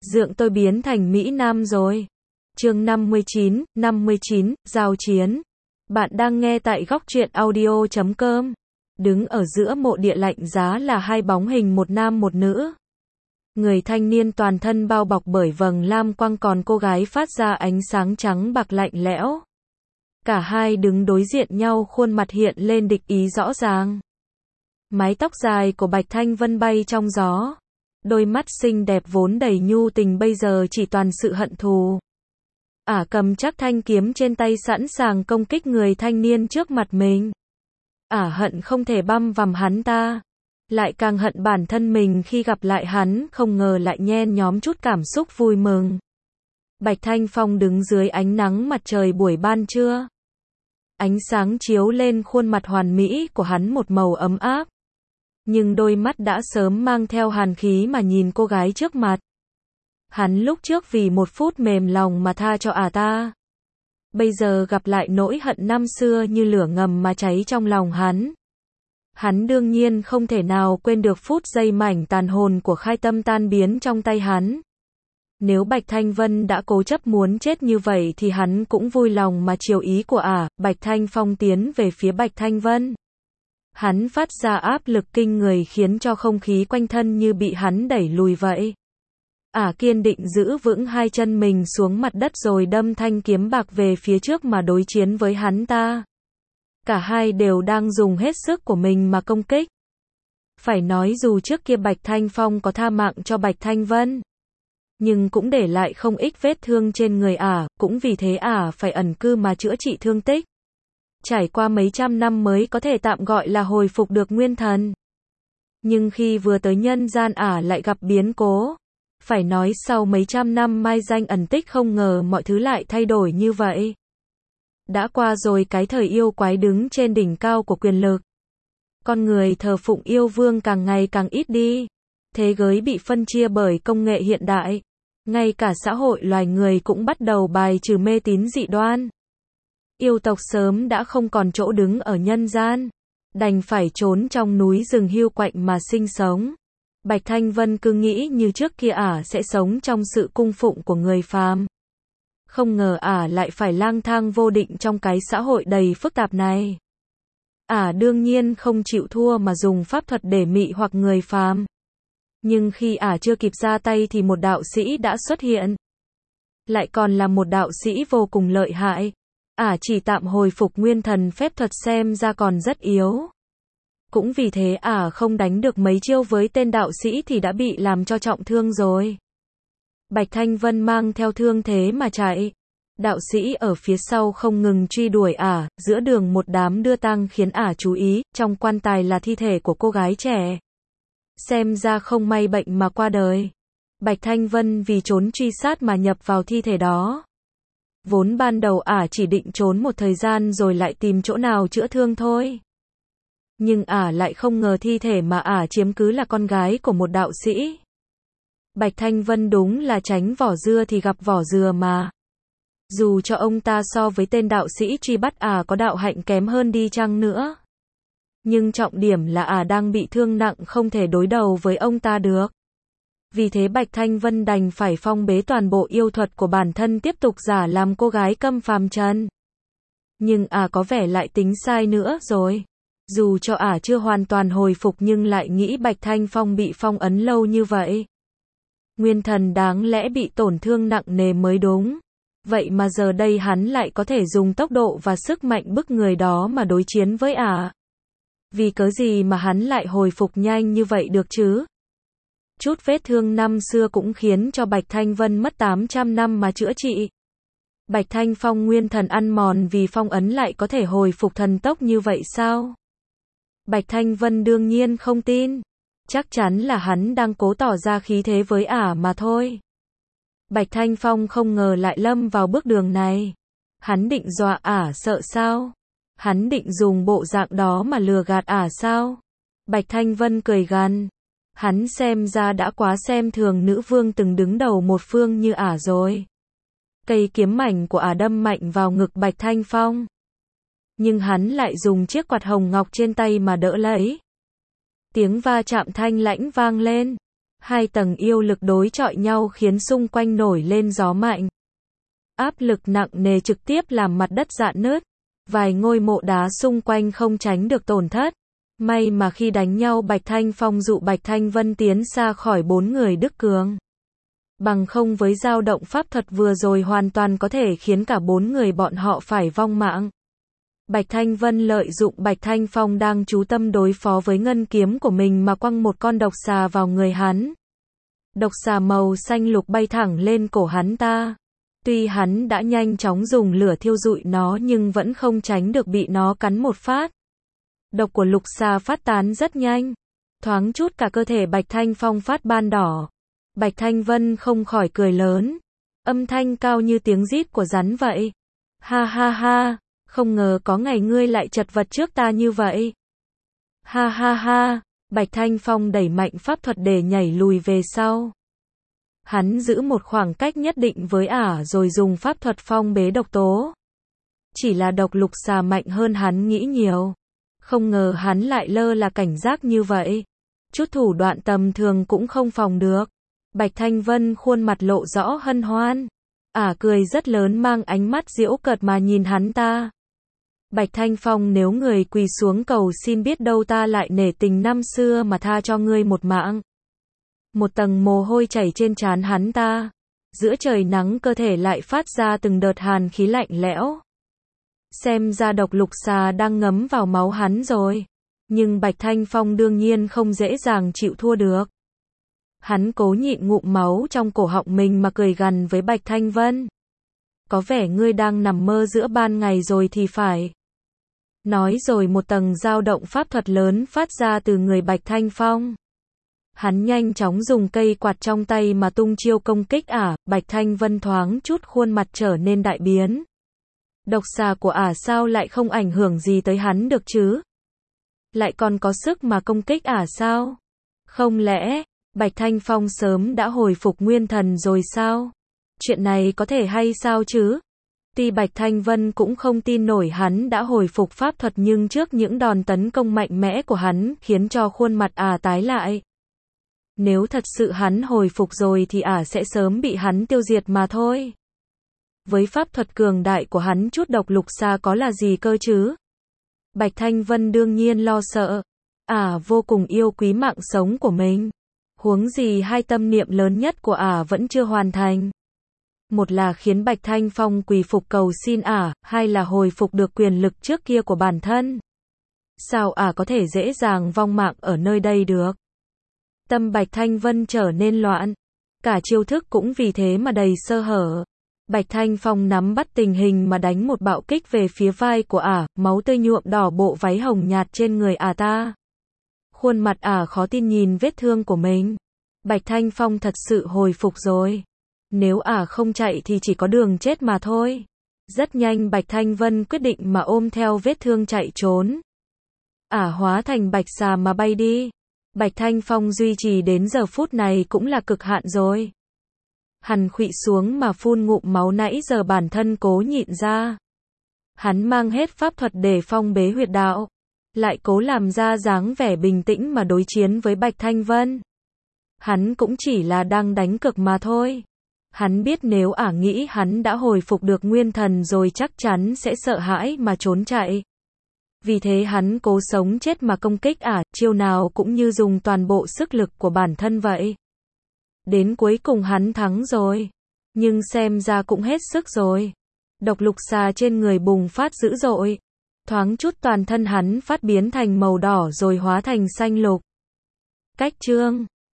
Dượng tôi biến thành Mỹ Nam rồi. Chương 59, giao chiến. Bạn đang nghe tại góc truyện audio.com. Đứng ở giữa mộ địa lạnh giá là hai bóng hình, một nam một nữ. Người thanh niên toàn thân bao bọc bởi vầng lam quang, còn cô gái phát ra ánh sáng trắng bạc lạnh lẽo. Cả hai đứng đối diện nhau, khuôn mặt hiện lên địch ý rõ ràng. Mái tóc dài của Bạch Thanh Vân bay trong gió. Đôi mắt xinh đẹp vốn đầy nhu tình bây giờ chỉ toàn sự hận thù. Ả cầm chắc thanh kiếm trên tay sẵn sàng công kích người thanh niên trước mặt mình. Ả hận không thể băm vằm hắn ta. Lại càng hận bản thân mình khi gặp lại hắn, không ngờ lại nhen nhóm chút cảm xúc vui mừng. Bạch Thanh Phong đứng dưới ánh nắng mặt trời buổi ban trưa. Ánh sáng chiếu lên khuôn mặt hoàn mỹ của hắn một màu ấm áp. Nhưng đôi mắt đã sớm mang theo hàn khí mà nhìn cô gái trước mặt. Hắn lúc trước vì một phút mềm lòng mà tha cho ả ta. Bây giờ gặp lại nỗi hận năm xưa như lửa ngầm mà cháy trong lòng hắn. Hắn đương nhiên không thể nào quên được phút giây mảnh tàn hồn của Khai Tâm tan biến trong tay hắn. Nếu Bạch Thanh Vân đã cố chấp muốn chết như vậy thì hắn cũng vui lòng mà chiều ý của ả. Bạch Thanh Phong tiến về phía Bạch Thanh Vân. Hắn phát ra áp lực kinh người khiến cho không khí quanh thân như bị hắn đẩy lùi vậy. Ả kiên định giữ vững hai chân mình xuống mặt đất rồi đâm thanh kiếm bạc về phía trước mà đối chiến với hắn ta. Cả hai đều đang dùng hết sức của mình mà công kích. Phải nói dù trước kia Bạch Thanh Phong có tha mạng cho Bạch Thanh Vân, nhưng cũng để lại không ít vết thương trên người ả, cũng vì thế ả phải ẩn cư mà chữa trị thương tích. Trải qua mấy trăm năm mới có thể tạm gọi là hồi phục được nguyên thần. Nhưng khi vừa tới nhân gian ả lại gặp biến cố. Phải nói sau mấy trăm năm mai danh ẩn tích không ngờ mọi thứ lại thay đổi như vậy. Đã qua rồi cái thời yêu quái đứng trên đỉnh cao của quyền lực. Con người thờ phụng yêu vương càng ngày càng ít đi. Thế giới bị phân chia bởi công nghệ hiện đại. Ngay cả xã hội loài người cũng bắt đầu bài trừ mê tín dị đoan. Yêu tộc sớm đã không còn chỗ đứng ở nhân gian. Đành phải trốn trong núi rừng hiu quạnh mà sinh sống. Bạch Thanh Vân cứ nghĩ như trước kia ả sẽ sống trong sự cung phụng của người phàm. Không ngờ ả lại phải lang thang vô định trong cái xã hội đầy phức tạp này. Ả đương nhiên không chịu thua mà dùng pháp thuật để mị hoặc người phàm. Nhưng khi ả chưa kịp ra tay thì một đạo sĩ đã xuất hiện. Lại còn là một đạo sĩ vô cùng lợi hại. Ả chỉ tạm hồi phục nguyên thần, phép thuật xem ra còn rất yếu. Cũng vì thế ả không đánh được mấy chiêu với tên đạo sĩ thì đã bị làm cho trọng thương rồi. Bạch Thanh Vân mang theo thương thế mà chạy. Đạo sĩ ở phía sau không ngừng truy đuổi ả, giữa đường một đám đưa tang khiến ả chú ý, trong quan tài là thi thể của cô gái trẻ. Xem ra không may bệnh mà qua đời. Bạch Thanh Vân vì trốn truy sát mà nhập vào thi thể đó. Vốn ban đầu ả chỉ định trốn một thời gian rồi lại tìm chỗ nào chữa thương thôi. Nhưng ả lại không ngờ thi thể mà ả chiếm cứ là con gái của một đạo sĩ. Bạch Thanh Vân đúng là tránh vỏ dưa thì gặp vỏ dừa mà. Dù cho ông ta so với tên đạo sĩ truy bắt ả có đạo hạnh kém hơn đi chăng nữa. Nhưng trọng điểm là ả đang bị thương nặng không thể đối đầu với ông ta được. Vì thế Bạch Thanh Vân đành phải phong bế toàn bộ yêu thuật của bản thân, tiếp tục giả làm cô gái câm phàm trần. Nhưng ả có vẻ lại tính sai nữa rồi. Dù cho ả chưa hoàn toàn hồi phục nhưng lại nghĩ Bạch Thanh Phong bị phong ấn lâu như vậy. Nguyên thần đáng lẽ bị tổn thương nặng nề mới đúng. Vậy mà giờ đây hắn lại có thể dùng tốc độ và sức mạnh bức người đó mà đối chiến với ả. Vì cớ gì mà hắn lại hồi phục nhanh như vậy được chứ? Chút vết thương năm xưa cũng khiến cho Bạch Thanh Vân mất 800 năm mà chữa trị. Bạch Thanh Phong nguyên thần ăn mòn vì phong ấn lại có thể hồi phục thần tốc như vậy sao? Bạch Thanh Vân đương nhiên không tin. Chắc chắn là hắn đang cố tỏ ra khí thế với ả mà thôi. Bạch Thanh Phong không ngờ lại lâm vào bước đường này. Hắn định dọa ả sợ sao? Hắn định dùng bộ dạng đó mà lừa gạt ả sao? Bạch Thanh Vân cười gằn. Hắn xem ra đã quá xem thường nữ vương từng đứng đầu một phương như ả rồi. Cây kiếm mảnh của ả đâm mạnh vào ngực Bạch Thanh Phong. Nhưng hắn lại dùng chiếc quạt hồng ngọc trên tay mà đỡ lấy. Tiếng va chạm thanh lãnh vang lên. Hai tầng yêu lực đối chọi nhau khiến xung quanh nổi lên gió mạnh. Áp lực nặng nề trực tiếp làm mặt đất rạn nứt. Vài ngôi mộ đá xung quanh không tránh được tổn thất. May mà khi đánh nhau Bạch Thanh Phong dụ Bạch Thanh Vân tiến xa khỏi 4 người Đức Cường. Bằng không với dao động pháp thuật vừa rồi hoàn toàn có thể khiến cả 4 người bọn họ phải vong mạng. Bạch Thanh Vân lợi dụng Bạch Thanh Phong đang chú tâm đối phó với ngân kiếm của mình mà quăng một con độc xà vào người hắn. Độc xà màu xanh lục bay thẳng lên cổ hắn ta. Tuy hắn đã nhanh chóng dùng lửa thiêu rụi nó nhưng vẫn không tránh được bị nó cắn một phát. Độc của lục xà phát tán rất nhanh. Thoáng chút cả cơ thể Bạch Thanh Phong phát ban đỏ. Bạch Thanh Vân không khỏi cười lớn. Âm thanh cao như tiếng rít của rắn vậy. Ha ha ha, không ngờ có ngày ngươi lại chật vật trước ta như vậy. Ha ha ha, Bạch Thanh Phong đẩy mạnh pháp thuật để nhảy lùi về sau. Hắn giữ một khoảng cách nhất định với ả rồi dùng pháp thuật phong bế độc tố. Chỉ là độc lục xà mạnh hơn hắn nghĩ nhiều. Không ngờ hắn lại lơ là cảnh giác như vậy. Chút thủ đoạn tầm thường cũng không phòng được. Bạch Thanh Vân khuôn mặt lộ rõ hân hoan. Ả cười rất lớn mang ánh mắt giễu cợt mà nhìn hắn ta. Bạch Thanh Phong, nếu người quỳ xuống cầu xin biết đâu ta lại nể tình năm xưa mà tha cho ngươi một mạng. Một tầng mồ hôi chảy trên trán hắn ta. Giữa trời nắng cơ thể lại phát ra từng đợt hàn khí lạnh lẽo. Xem ra độc lục xà đang ngấm vào máu hắn rồi. Nhưng Bạch Thanh Phong đương nhiên không dễ dàng chịu thua được. Hắn cố nhịn ngụm máu trong cổ họng mình mà cười gằn với Bạch Thanh Vân. Có vẻ ngươi đang nằm mơ giữa ban ngày rồi thì phải. Nói rồi một tầng dao động pháp thuật lớn phát ra từ người Bạch Thanh Phong. Hắn nhanh chóng dùng cây quạt trong tay mà tung chiêu công kích ả. Bạch Thanh Vân thoáng chút khuôn mặt trở nên đại biến. Độc xà của ả sao lại không ảnh hưởng gì tới hắn được chứ? Lại còn có sức mà công kích ả sao? Không lẽ Bạch Thanh Phong sớm đã hồi phục nguyên thần rồi sao? Chuyện này có thể hay sao chứ? Tuy Bạch Thanh Vân cũng không tin nổi hắn đã hồi phục pháp thuật nhưng trước những đòn tấn công mạnh mẽ của hắn khiến cho khuôn mặt ả tái lại. Nếu thật sự hắn hồi phục rồi thì ả sẽ sớm bị hắn tiêu diệt mà thôi. Với pháp thuật cường đại của hắn chút độc lục xà có là gì cơ chứ? Bạch Thanh Vân đương nhiên lo sợ. Ả vô cùng yêu quý mạng sống của mình. Huống gì hai tâm niệm lớn nhất của ả vẫn chưa hoàn thành. Một là khiến Bạch Thanh Phong quỳ phục cầu xin ả, hai là hồi phục được quyền lực trước kia của bản thân. Sao ả có thể dễ dàng vong mạng ở nơi đây được? Tâm Bạch Thanh Vân trở nên loạn. Cả chiêu thức cũng vì thế mà đầy sơ hở. Bạch Thanh Phong nắm bắt tình hình mà đánh một bạo kích về phía vai của ả, máu tươi nhuộm đỏ bộ váy hồng nhạt trên người ả ta. Khuôn mặt ả khó tin nhìn vết thương của mình. Bạch Thanh Phong thật sự hồi phục rồi. Nếu ả không chạy thì chỉ có đường chết mà thôi. Rất nhanh Bạch Thanh Vân quyết định mà ôm theo vết thương chạy trốn. Ả hóa thành bạch xà mà bay đi. Bạch Thanh Phong duy trì đến giờ phút này cũng là cực hạn rồi. Hắn khuỵu xuống mà phun ngụm máu nãy giờ bản thân cố nhịn ra. Hắn mang hết pháp thuật để phong bế huyệt đạo. Lại cố làm ra dáng vẻ bình tĩnh mà đối chiến với Bạch Thanh Vân. Hắn cũng chỉ là đang đánh cược mà thôi. Hắn biết nếu ả nghĩ hắn đã hồi phục được nguyên thần rồi chắc chắn sẽ sợ hãi mà trốn chạy. Vì thế hắn cố sống chết mà công kích ả, chiêu nào cũng như dùng toàn bộ sức lực của bản thân vậy. Đến cuối cùng hắn thắng rồi. Nhưng xem ra cũng hết sức rồi. Độc lục xà trên người bùng phát dữ dội. Thoáng chút toàn thân hắn phát biến thành màu đỏ rồi hóa thành xanh lục. Cách chương